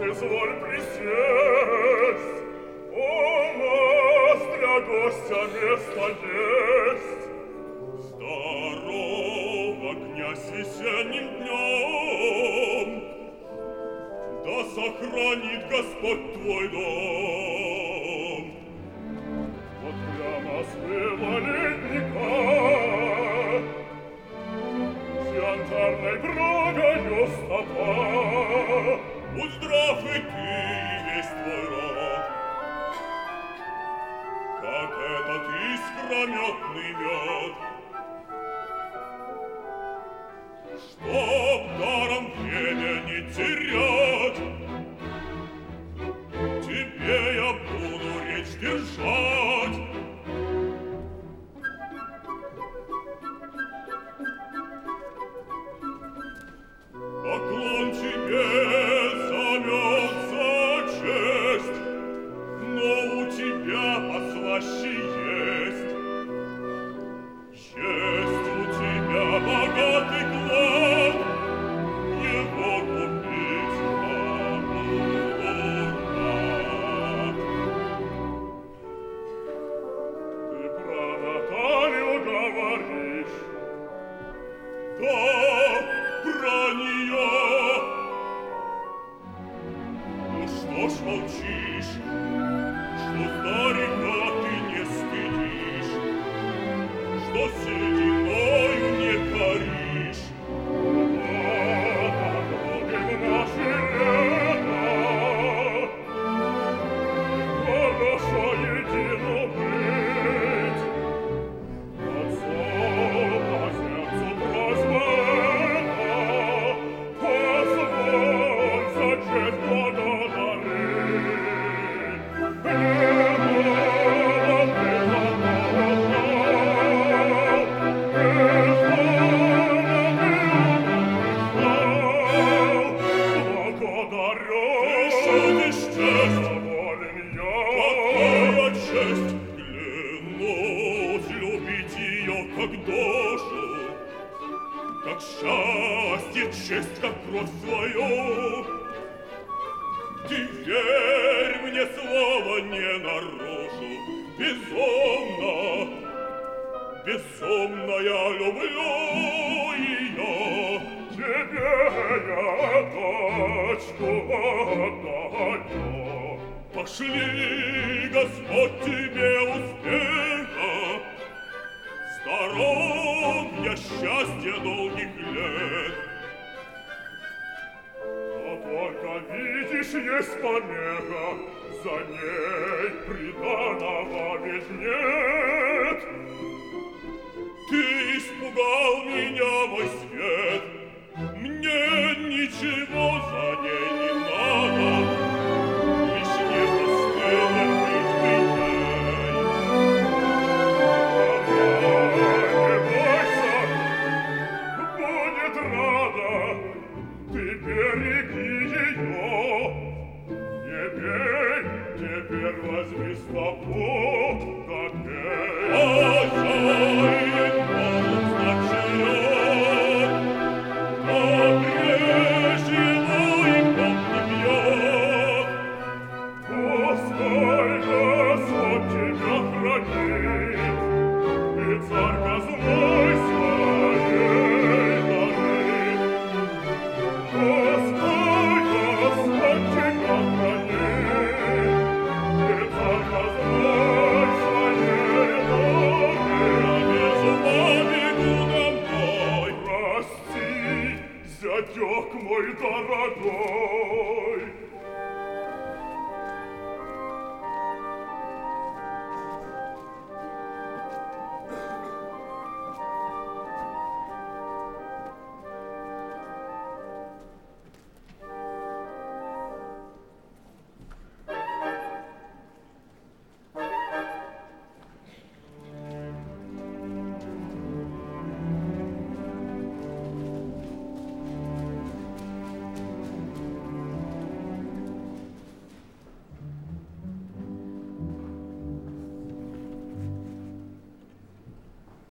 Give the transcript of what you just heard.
изволь присесть. У нас для гостя место есть. Здорово, князь, весенним днем. Да сохранит Господь твой дом. Вот прямо с летника с янтарной брагою стопа. Будь здрав и ты, весь твой род, как этот искрометный мед. Чтоб даром время не терять, тебе я буду речь держать. Поклон тебе за мед, за честь, но у тебя послаще есть. Есть у тебя богатый клад, его купить могу рад. Ты про Наталью говоришь? Да, про нее. Ну что ж молчишь, что старика ты не стыдишь, что сединою не коришь? Дороги в наши лета, хорошо едино быть. Отцом по сердцу просьба эта, позволь за честь благодарить. Как душу, как счастье, честь, как кровь свою. Ты верь мне, слова не нарушу. Безумно, безумно я люблю ее. Тебе я дочку отдаю. Пошли, Господь, тебе успеха, здоровья, счастья долгих лет. Но только видишь, есть помеха, за ней приданого ведь нет. Ты испугал меня, мой свет, мне ничего за ней не надо, лишь не постыдно быть при ней. Ты береги ее, не бей, теперь возьми стопу, как ей. Ой, полк начнет, но прежде его и полк не бьет. Пускай Господь тебя хранит, и царь злой своей дарит. Пускай Господь тебя хранит, и царь злой своей дарит. Без ума бегу домой. Прости, зятёк мой дорогой.